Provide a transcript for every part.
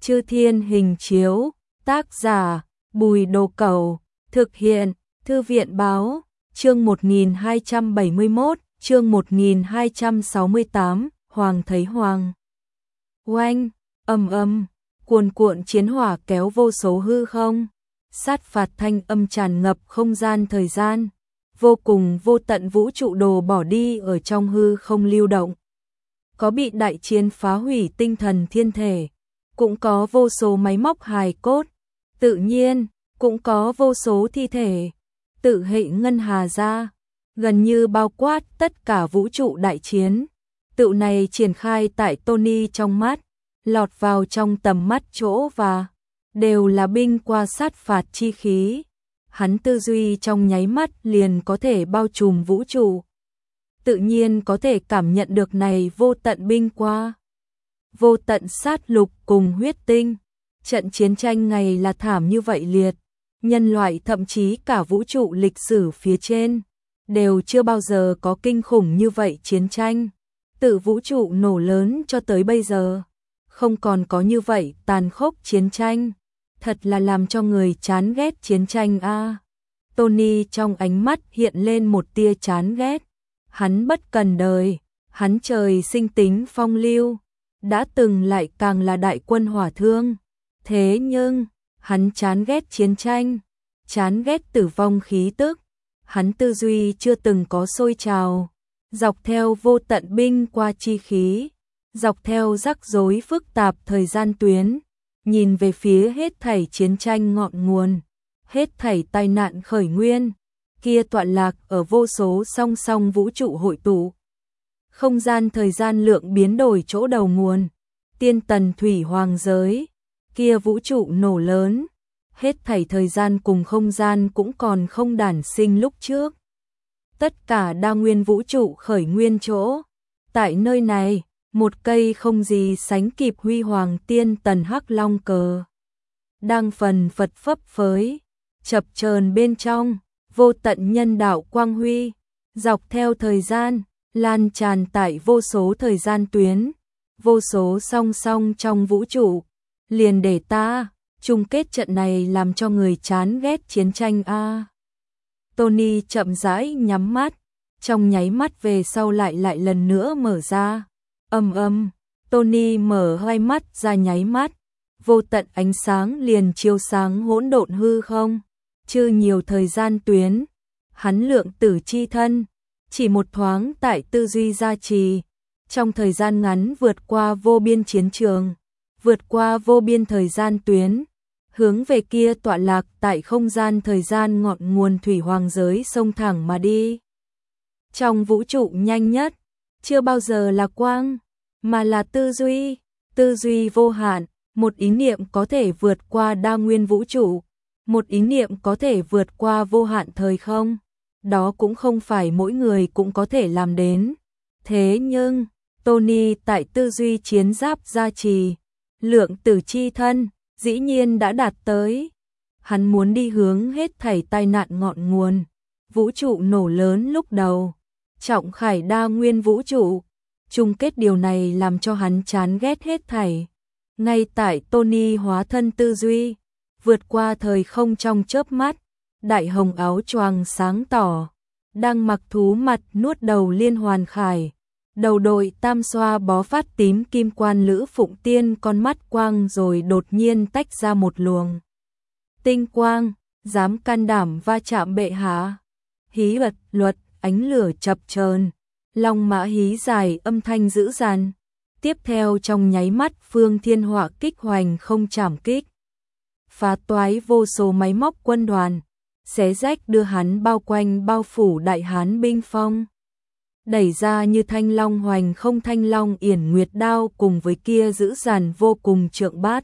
Chư Thiên Hình Chiếu, tác giả Bùi Đồ Cẩu, thực hiện Thư viện Báo, chương 1271, chương 1268, Hoàng thấy Hoàng. Oanh, cuồn cuộn chiến hỏa kéo vô số hư không, sát phạt thanh âm tràn ngập không gian thời gian, vô cùng vô tận vũ trụ đồ bỏ đi ở trong hư không lưu động. Có bị đại chiến phá hủy tinh thần thiên thể, cũng có vô số máy móc hài cốt, tự nhiên, cũng có vô số thi thể, tự hệ ngân hà ra, gần như bao quát tất cả vũ trụ đại chiến. Tự này triển khai tại Tony trong mắt, lọt vào trong tầm mắt chỗ và đều là binh qua sát phạt chi khí. Hắn tư duy trong nháy mắt liền có thể bao trùm vũ trụ. Tự nhiên có thể cảm nhận được này vô tận binh qua. Vô tận sát lục cùng huyết tinh. Trận chiến tranh ngày là thảm như vậy liệt. Nhân loại thậm chí cả vũ trụ lịch sử phía trên đều chưa bao giờ có kinh khủng như vậy chiến tranh. Từ vũ trụ nổ lớn cho tới bây giờ, không còn có như vậy tàn khốc chiến tranh. Thật là làm cho người chán ghét chiến tranh a. Tony trong ánh mắt hiện lên một tia chán ghét. Hắn bất cần đời, hắn trời sinh tính phong lưu, đã từng lại càng là đại quân hỏa thương. Thế nhưng, hắn chán ghét chiến tranh, chán ghét tử vong khí tức. Hắn tư duy chưa từng có sôi trào, dọc theo vô tận binh qua chi khí, dọc theo rắc rối phức tạp thời gian tuyến, nhìn về phía hết thảy chiến tranh ngọn nguồn, hết thảy tai nạn khởi nguyên, kia tọa lạc ở vô số song song vũ trụ hội tụ. Không gian thời gian lượng biến đổi chỗ đầu nguồn, tiên tần thủy hoàng giới, kia vũ trụ nổ lớn, hết thảy thời gian cùng không gian cũng còn không đản sinh lúc trước. Tất cả đa nguyên vũ trụ khởi nguyên chỗ, tại nơi này, một cây không gì sánh kịp huy hoàng tiên tần hắc long cờ đang phần phật phấp phới, chập chờn bên trong, vô tận nhân đạo quang huy, dọc theo thời gian, lan tràn tại vô số thời gian tuyến, vô số song song trong vũ trụ. Liền để ta chung kết trận này làm cho người chán ghét chiến tranh a. Tony chậm rãi nhắm mắt, trong nháy mắt về sau lại lần nữa mở ra. Tony mở hai mắt ra nháy mắt, vô tận ánh sáng liền chiếu sáng hỗn độn hư không, chưa nhiều thời gian tuyến, hắn lượng tử chi thân, chỉ một thoáng tại tư duy gia trì, trong thời gian ngắn vượt qua vô biên chiến trường, vượt qua vô biên thời gian tuyến, hướng về kia tọa lạc tại không gian thời gian ngọn nguồn thủy hoàng giới xông thẳng mà đi. Trong vũ trụ nhanh nhất, chưa bao giờ là quang, mà là tư duy vô hạn, một ý niệm có thể vượt qua đa nguyên vũ trụ, một ý niệm có thể vượt qua vô hạn thời không, đó cũng không phải mỗi người cũng có thể làm đến. Thế nhưng, Tony tại tư duy chiến giáp gia trì, lượng tử chi thân, dĩ nhiên đã đạt tới. Hắn muốn đi hướng hết thảy tai nạn ngọn nguồn, vũ trụ nổ lớn lúc đầu, trọng khải đa nguyên vũ trụ, chung kết điều này làm cho hắn chán ghét hết thảy. Ngay tại Tony hóa thân tư duy, vượt qua thời không trong chớp mắt, đại hồng áo choàng sáng tỏ, đang mặc thú mặt nuốt đầu liên hoàn khải, đầu đội tam xoa bó phát tím kim quan Lữ Phụng Tiên con mắt quang rồi đột nhiên tách ra một luồng tinh quang, dám can đảm va chạm bệ hạ. Hí bật luật, ánh lửa chập chờn, long mã hí dài âm thanh dữ dằn. Tiếp theo trong nháy mắt phương thiên họa kích hoành không chảm kích, phá toái vô số máy móc quân đoàn, xé rách đưa hắn bao quanh bao phủ đại hán binh phong. Đẩy ra như thanh long hoành không thanh long yển nguyệt đao cùng với kia dữ dằn vô cùng trượng bát.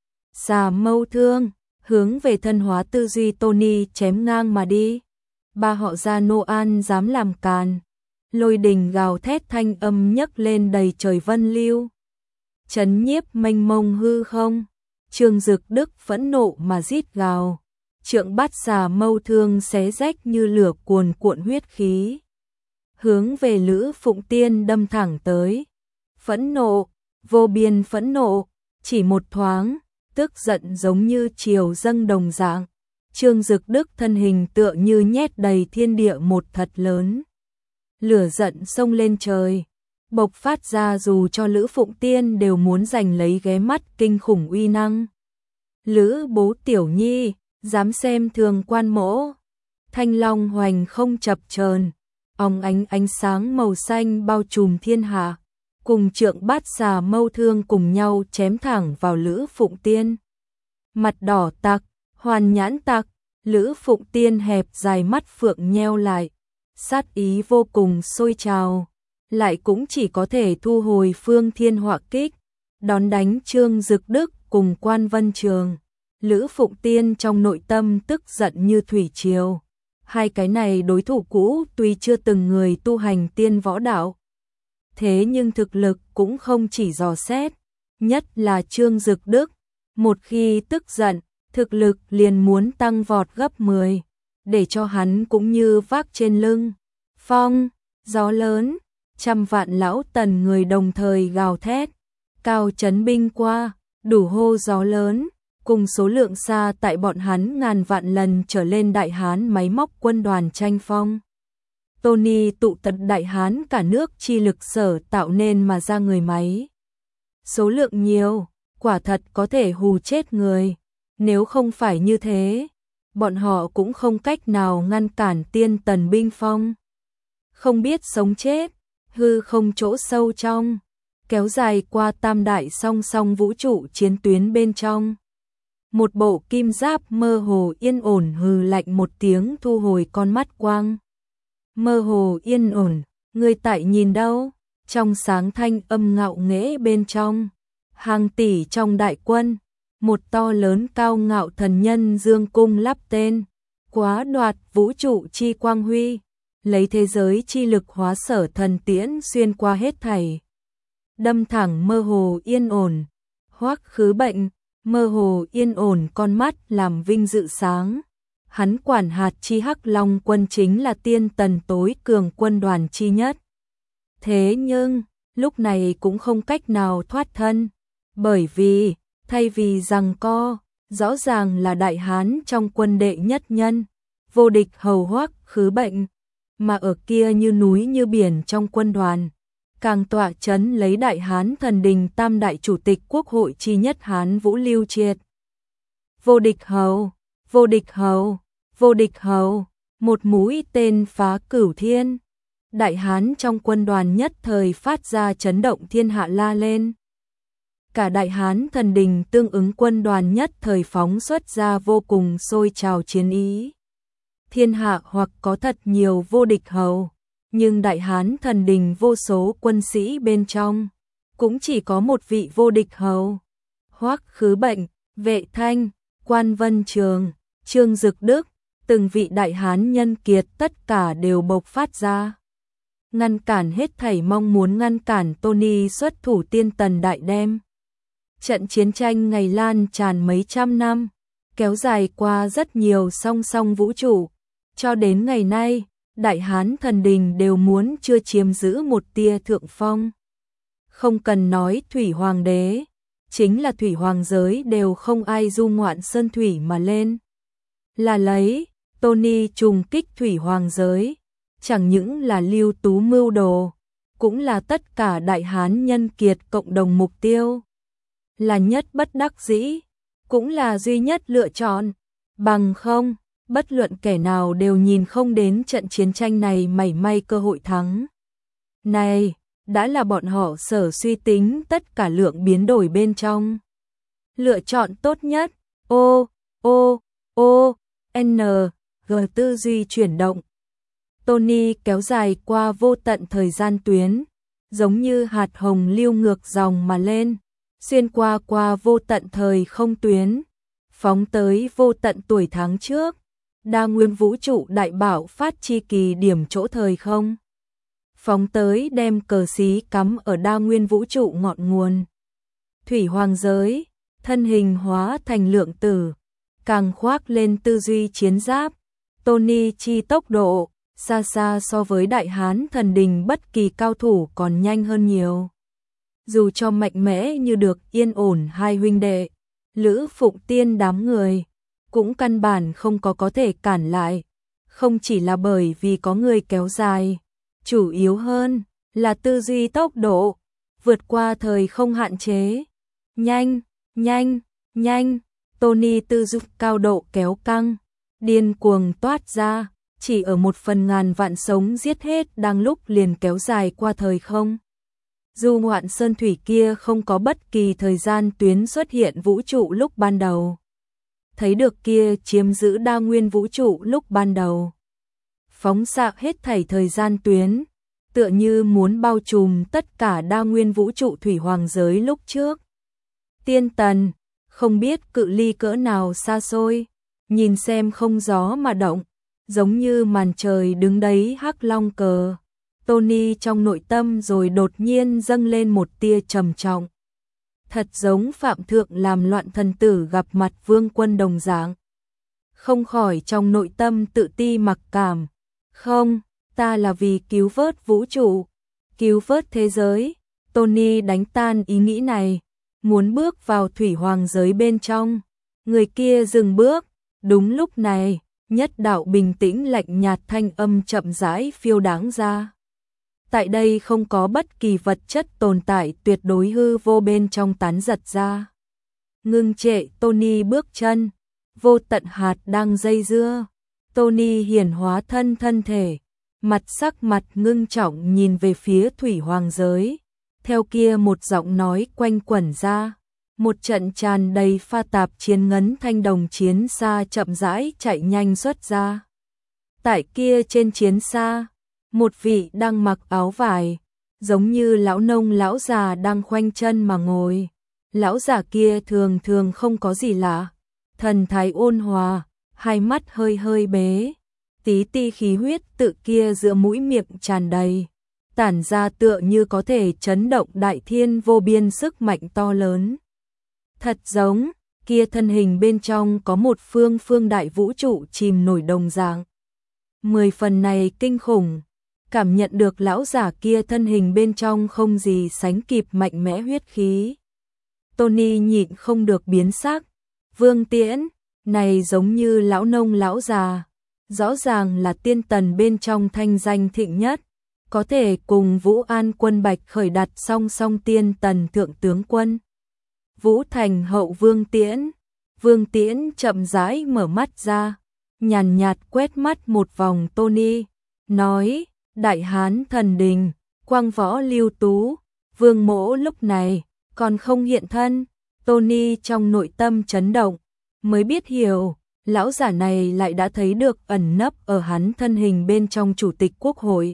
Xà mâu thương, hướng về thân hóa tư duy Tony chém ngang mà đi. Ba họ gia Noan dám làm càn. Lôi đình gào thét thanh âm nhấc lên đầy trời vân lưu. Chấn nhiếp mênh mông hư không. Trương Dực Đức phẫn nộ mà rít gào. Trượng bát xà mâu thương xé rách như lửa cuồn cuộn huyết khí, hướng về Lữ Phụng Tiên đâm thẳng tới. Phẫn nộ, vô biên phẫn nộ, chỉ một thoáng, tức giận giống như triều dâng đồng dạng. Trương Dực Đức thân hình tựa như nhét đầy thiên địa một thật lớn. Lửa giận xông lên trời, bộc phát ra dù cho Lữ Phụng Tiên đều muốn giành lấy ghé mắt kinh khủng uy năng. Lữ bố tiểu nhi, dám xem thường quan mỗ. Thanh long hoành không chập chờn, óng ánh sáng màu xanh bao trùm thiên hạ, cùng trượng bát xà mâu thương cùng nhau chém thẳng vào Lữ Phụng Tiên. Mặt đỏ tặc, hoàn nhãn tặc, Lữ Phụng Tiên hẹp dài mắt phượng nheo lại, sát ý vô cùng sôi trào, lại cũng chỉ có thể thu hồi phương thiên họa kích, đón đánh Trương Dực Đức cùng Quan Vân Trường. Lữ Phụng Tiên trong nội tâm tức giận như thủy triều. Hai cái này đối thủ cũ tuy chưa từng người tu hành tiên võ đạo, thế nhưng thực lực cũng không chỉ dò xét, nhất là Trương Dực Đức, một khi tức giận, thực lực liền muốn tăng vọt gấp 10, để cho hắn cũng như vác trên lưng phong, gió lớn, trăm vạn lão tần người đồng thời gào thét, cao chấn binh qua, đủ hô gió lớn, cùng số lượng xa tại bọn hắn ngàn vạn lần trở lên đại hán máy móc quân đoàn tranh phong. Tony tụ tập đại hán cả nước chi lực sở tạo nên mà ra người máy. Số lượng nhiều, quả thật có thể hù chết người. Nếu không phải như thế, bọn họ cũng không cách nào ngăn cản tiên tần binh phong. Không biết sống chết, hư không chỗ sâu trong, kéo dài qua tam đại song song vũ trụ chiến tuyến bên trong. Một bộ kim giáp mơ hồ yên ổn hừ lạnh một tiếng thu hồi con mắt quang. Mơ hồ yên ổn, người tại nhìn đâu? Trong sáng thanh âm ngạo nghễ bên trong, hàng tỷ trong đại quân, một to lớn cao ngạo thần nhân dương cung lắp tên, quá đoạt vũ trụ chi quang huy, lấy thế giới chi lực hóa sở thần tiễn xuyên qua hết thảy. Đâm thẳng mơ hồ yên ổn, hoắc khứ bệnh, mơ hồ yên ổn con mắt làm vinh dự sáng. Hắn quản hạt chi Hắc Long quân chính là tiên tần tối cường quân đoàn chi nhất. Thế nhưng, lúc này cũng không cách nào thoát thân, bởi vì, thay vì giằng co, rõ ràng là đại hán trong quân đệ nhất nhân, vô địch hầu hoắc khứ bệnh, mà ở kia như núi như biển trong quân đoàn, càng tọa chấn lấy đại hán thần đình tam đại chủ tịch quốc hội chi nhất Hán Vũ Lưu Triệt. Vô địch hầu, vô địch hầu, vô địch hầu, một mũi tên phá cửu thiên. Đại hán trong quân đoàn nhất thời phát ra chấn động thiên hạ la lên. Cả đại hán thần đình tương ứng quân đoàn nhất thời phóng xuất ra vô cùng sôi trào chiến ý. Thiên hạ hoặc có thật nhiều vô địch hầu, nhưng đại hán thần đình vô số quân sĩ bên trong, cũng chỉ có một vị vô địch hầu. Hoắc khứ bệnh, Vệ Thanh, Quan Vân Trường, Trương Dực Đức, từng vị đại hán nhân kiệt tất cả đều bộc phát ra. Ngăn cản hết thảy mong muốn ngăn cản Tony xuất thủ tiên tần đại đem. Trận chiến tranh ngày lan tràn mấy trăm năm, kéo dài qua rất nhiều song song vũ trụ, cho đến ngày nay, đại hán thần đình đều muốn chưa chiếm giữ một tia thượng phong. Không cần nói thủy hoàng đế, chính là thủy hoàng giới đều không ai du ngoạn sơn thủy mà lên. Là lấy, Tony trùng kích thủy hoàng giới, chẳng những là lưu tú mưu đồ, cũng là tất cả đại hán nhân kiệt cộng đồng mục tiêu. Là nhất bất đắc dĩ, cũng là duy nhất lựa chọn, bằng không, bất luận kẻ nào đều nhìn không đến trận chiến tranh này mảy may cơ hội thắng. Này, đã là bọn họ sở suy tính tất cả lượng biến đổi bên trong. Lựa chọn tốt nhất, N, G tư duy chuyển động. Tony kéo dài qua vô tận thời gian tuyến, giống như hạt hồng lưu ngược dòng mà lên, xuyên qua vô tận thời không tuyến, phóng tới vô tận tuổi tháng trước, đa nguyên vũ trụ đại bảo phát chi kỳ điểm chỗ thời không. Phóng tới đem cờ xí cắm ở đa nguyên vũ trụ ngọn nguồn. Thủy hoàng giới, thân hình hóa thành lượng tử, càng khoác lên tư duy chiến giáp, Tony chi tốc độ, xa xa so với đại hán thần đình bất kỳ cao thủ còn nhanh hơn nhiều. dù cho mạnh mẽ như được yên ổn hai huynh đệ, Lữ Phụng Tiên đám người, cũng căn bản không có thể cản lại, không chỉ là bởi vì có người kéo dài, chủ yếu hơn là tư duy tốc độ, vượt qua thời không hạn chế. Nhanh, nhanh, nhanh, Tony tư duy cao độ kéo căng, điên cuồng toát ra, chỉ ở 1/1000 vạn sống giết hết đang lúc liền kéo dài qua thời không. Dù ngoạn sơn thủy kia không có bất kỳ thời gian tuyến xuất hiện vũ trụ lúc ban đầu. Thấy được kia chiếm giữ đa nguyên vũ trụ lúc ban đầu. Phóng xạ hết thảy thời gian tuyến, tựa như muốn bao trùm tất cả đa nguyên vũ trụ thủy hoàng giới lúc trước. Tiên tần, không biết cự ly cỡ nào xa xôi, nhìn xem không gió mà động, giống như màn trời đứng đấy hắc long cờ. Tony trong nội tâm rồi đột nhiên dâng lên một tia trầm trọng. Thật giống Phạm Thượng làm loạn thần tử gặp mặt Vương Quân đồng dạng. Không khỏi trong nội tâm tự ti mặc cảm. Không, ta là vì cứu vớt vũ trụ, cứu vớt thế giới. Tony đánh tan ý nghĩ này, muốn bước vào thủy hoàng giới bên trong. Người kia dừng bước, đúng lúc này, nhất đạo bình tĩnh lạnh nhạt thanh âm chậm rãi phiêu đáng ra. Tại đây không có bất kỳ vật chất tồn tại, tuyệt đối hư vô bên trong tán giật ra. Ngưng trệ Tony bước chân, vô tận hạt đang dây dưa. Tony hiển hóa thân thể, sắc mặt ngưng trọng nhìn về phía thủy hoàng giới. Theo kia một giọng nói quanh quẩn ra, một trận tràn đầy pha tạp chiến ngấn thanh đồng chiến xa chậm rãi chạy nhanh xuất ra. Tại kia trên chiến xa, một vị đang mặc áo vải, giống như lão nông lão già đang khoanh chân mà ngồi. Lão già kia thường thường không có gì lạ, thần thái ôn hòa, hai mắt hơi hơi bế, tí ti khí huyết tự kia giữa mũi miệng tràn đầy, tản ra tựa như có thể chấn động đại thiên vô biên sức mạnh to lớn. Thật giống, kia thân hình bên trong có một phương đại vũ trụ chìm nổi đồng dạng. 10 phần này kinh khủng, cảm nhận được lão giả kia thân hình bên trong không gì sánh kịp mạnh mẽ huyết khí. Tony nhịn không được biến sắc, Vương Tiễn, này giống như lão nông lão già, rõ ràng là tiên tần bên trong thanh danh thịnh nhất, có thể cùng Vũ An Quân Bạch khởi đặt song song tiên tần thượng tướng quân. Vũ Thành hậu Vương Tiễn chậm rãi mở mắt ra, nhàn nhạt quét mắt một vòng Tony, nói, Đại Hán thần đình, Quang Võ Lưu Tú, Vương Mỗ lúc này còn không hiện thân. Tony trong nội tâm chấn động, mới biết hiểu, lão giả này lại đã thấy được ẩn nấp ở hắn thân hình bên trong Chủ tịch Quốc hội.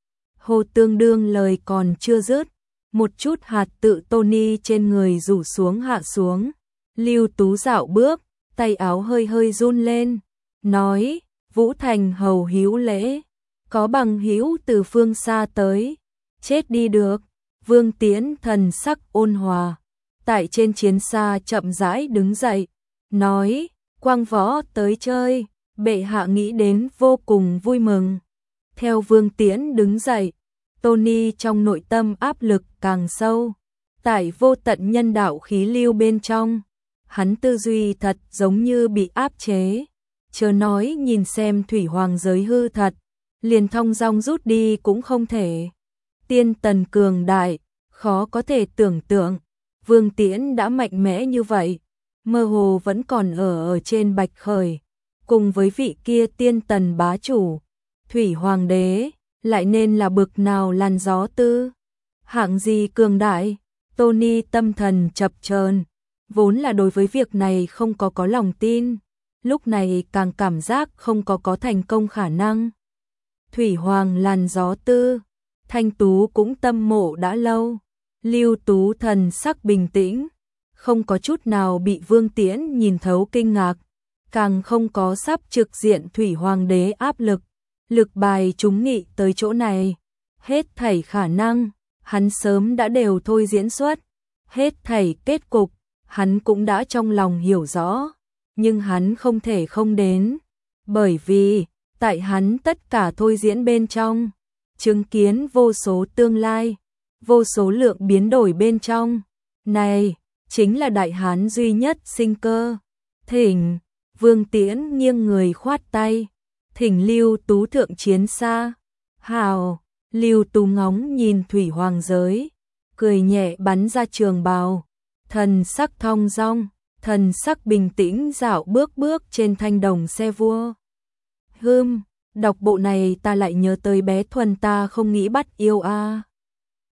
Hồ tương đương lời còn chưa dứt, một chút hạt tự Tony trên người rủ xuống hạ xuống. Lưu Tú dạo bước, tay áo hơi hơi run lên, nói, Vũ Thành hầu hữu lễ, có bằng hữu từ phương xa tới, chết đi được. Vương Tiễn thần sắc ôn hòa, tại trên chiến xa chậm rãi đứng dậy, nói, Quang Võ tới chơi, bệ hạ nghĩ đến vô cùng vui mừng. Theo Vương Tiễn đứng dậy, Tony trong nội tâm áp lực càng sâu, tại vô tận nhân đạo khí lưu bên trong, hắn tư duy thật giống như bị áp chế, chớ nói nhìn xem thủy hoàng giới hư thật, liền thong dong rút đi cũng không thể. Tiên tần cường đại, khó có thể tưởng tượng, Vương Tiễn đã mạnh mẽ như vậy, mơ hồ vẫn còn ở trên Bạch Khởi, cùng với vị kia tiên tần bá chủ, thủy hoàng đế, lại nên là bực nào làn gió tư. Hạng gì cường đại, Tony tâm thần chập chờn, vốn là đối với việc này không có lòng tin, lúc này càng cảm giác không có thành công khả năng. Thủy hoàng làn gió tư, Thanh Tú cũng tâm mộ đã lâu, Lưu Tú thần sắc bình tĩnh, không có chút nào bị Vương Tiễn nhìn thấu kinh ngạc, càng không có sắp trực diện thủy hoàng đế áp lực, lực bài chúng nghị tới chỗ này, hết thảy khả năng, hắn sớm đã đều thôi diễn xuất, hết thảy kết cục, hắn cũng đã trong lòng hiểu rõ, nhưng hắn không thể không đến, bởi vì, tại hắn tất cả thôi diễn bên trong, chứng kiến vô số tương lai, vô số lượng biến đổi bên trong. Này, chính là đại hán duy nhất sinh cơ. Thỉnh, Vương Tiễn nghiêng người khoát tay. Thỉnh Lưu Tú thượng chiến xa. Hào, Lưu Tú ngóng nhìn thủy hoàng giới, cười nhẹ bắn ra trường bào, thần sắc thong dong, thần sắc bình tĩnh dạo bước bước trên thanh đồng xe vua. Đọc bộ này ta lại nhớ tới bé Thuần ta không nghĩ bắt yêu a.